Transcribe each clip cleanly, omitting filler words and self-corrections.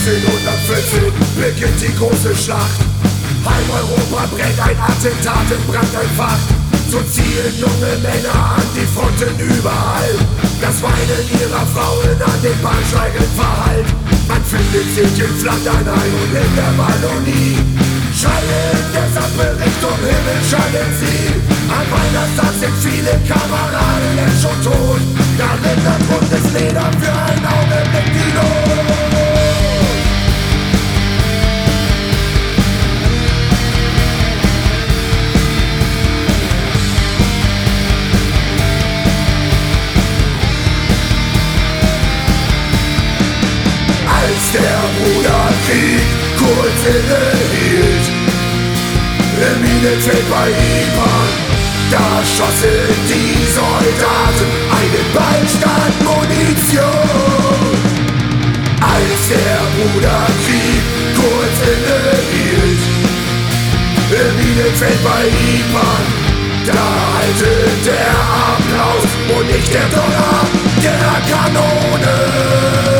1914 beginnt die große Schlacht. Halb Europa brennt, ein Attentat in Brand entfacht. So ziehen junge Männer an die Fronten überall. Das Weinen ihrer Frauen an den Bahnsteigen verhallt. Man findet sich in Flandern ein und in der Wallonie. Schreien der Sappe Richtung Himmel, schallen sie. Am Weihnachtstag sind viele Kameraden jetzt schon tot. Darin das buntes Leder für einen Augenblick die Not. Der Bruderkrieg kurz innehielt, im Minenfeld bei Ypern, da schossen die Soldaten einen Ballstand Munition. Als der Bruderkrieg kurz innehielt, im Minenfeld bei Ypern, da hallte der Applaus und nicht der Donner der Kanone.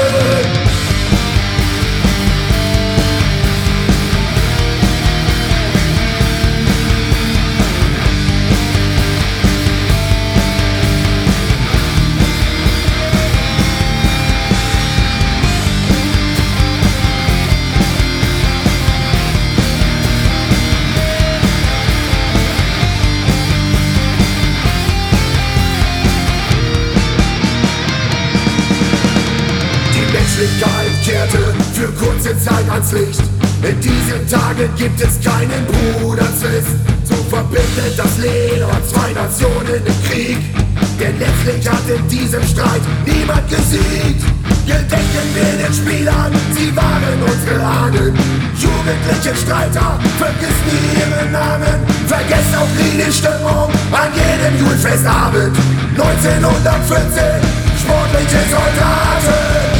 Menschlichkeit kehrte für kurze Zeit ans Licht. In diesen Tagen gibt es keinen Bruderzwist. So verbindet das Leder zwei Nationen im Krieg. Denn letztlich hat in diesem Streit niemand gesiegt. Gedenken wir den Spielern, sie waren unsere Ahnen. Jugendliche Streiter, vergiss nie ihren Namen. Vergesst auch nie die Stimmung an jedem Julfestabend. 1914, sportliche Soldaten.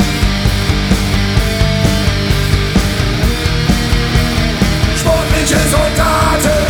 Soldaten.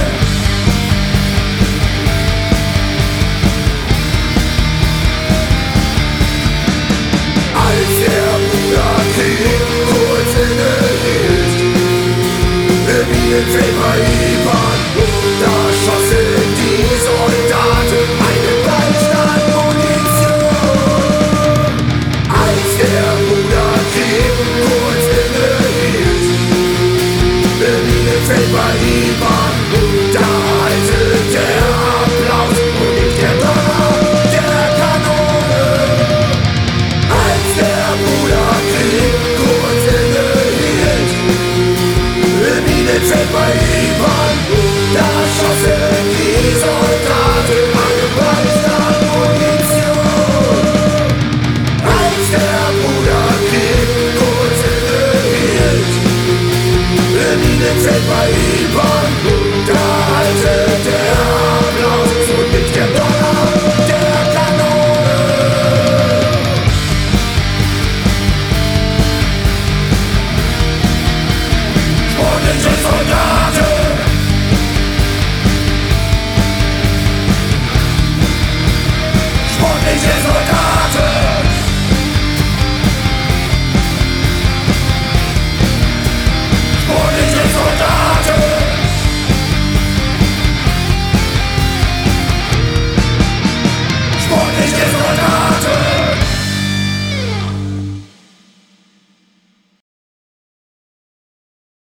Als der Bruderkrieg kurz innehielt, im Minenfeld bei Ypern, da schossen die Soldaten einen Ballstand Munition. Als der Bruderkrieg kurz innehielt, im Minenfeld bei Ypern, da hallte der Applaus und nicht der Donner der Kanone. Als der Bruderkrieg kurz innehielt, im Minenfeld bei Ypern, da schossen die Soldaten einen Ballstand Munition. Als der Bruderkrieg kurz innehielt, im Minenfeld bei Ypern, da hallte der Applaus und nicht der Donner der Kanone. Sportliche Soldaten. Sportliche Soldaten. Sportliche Soldaten. Sportliche Soldaten.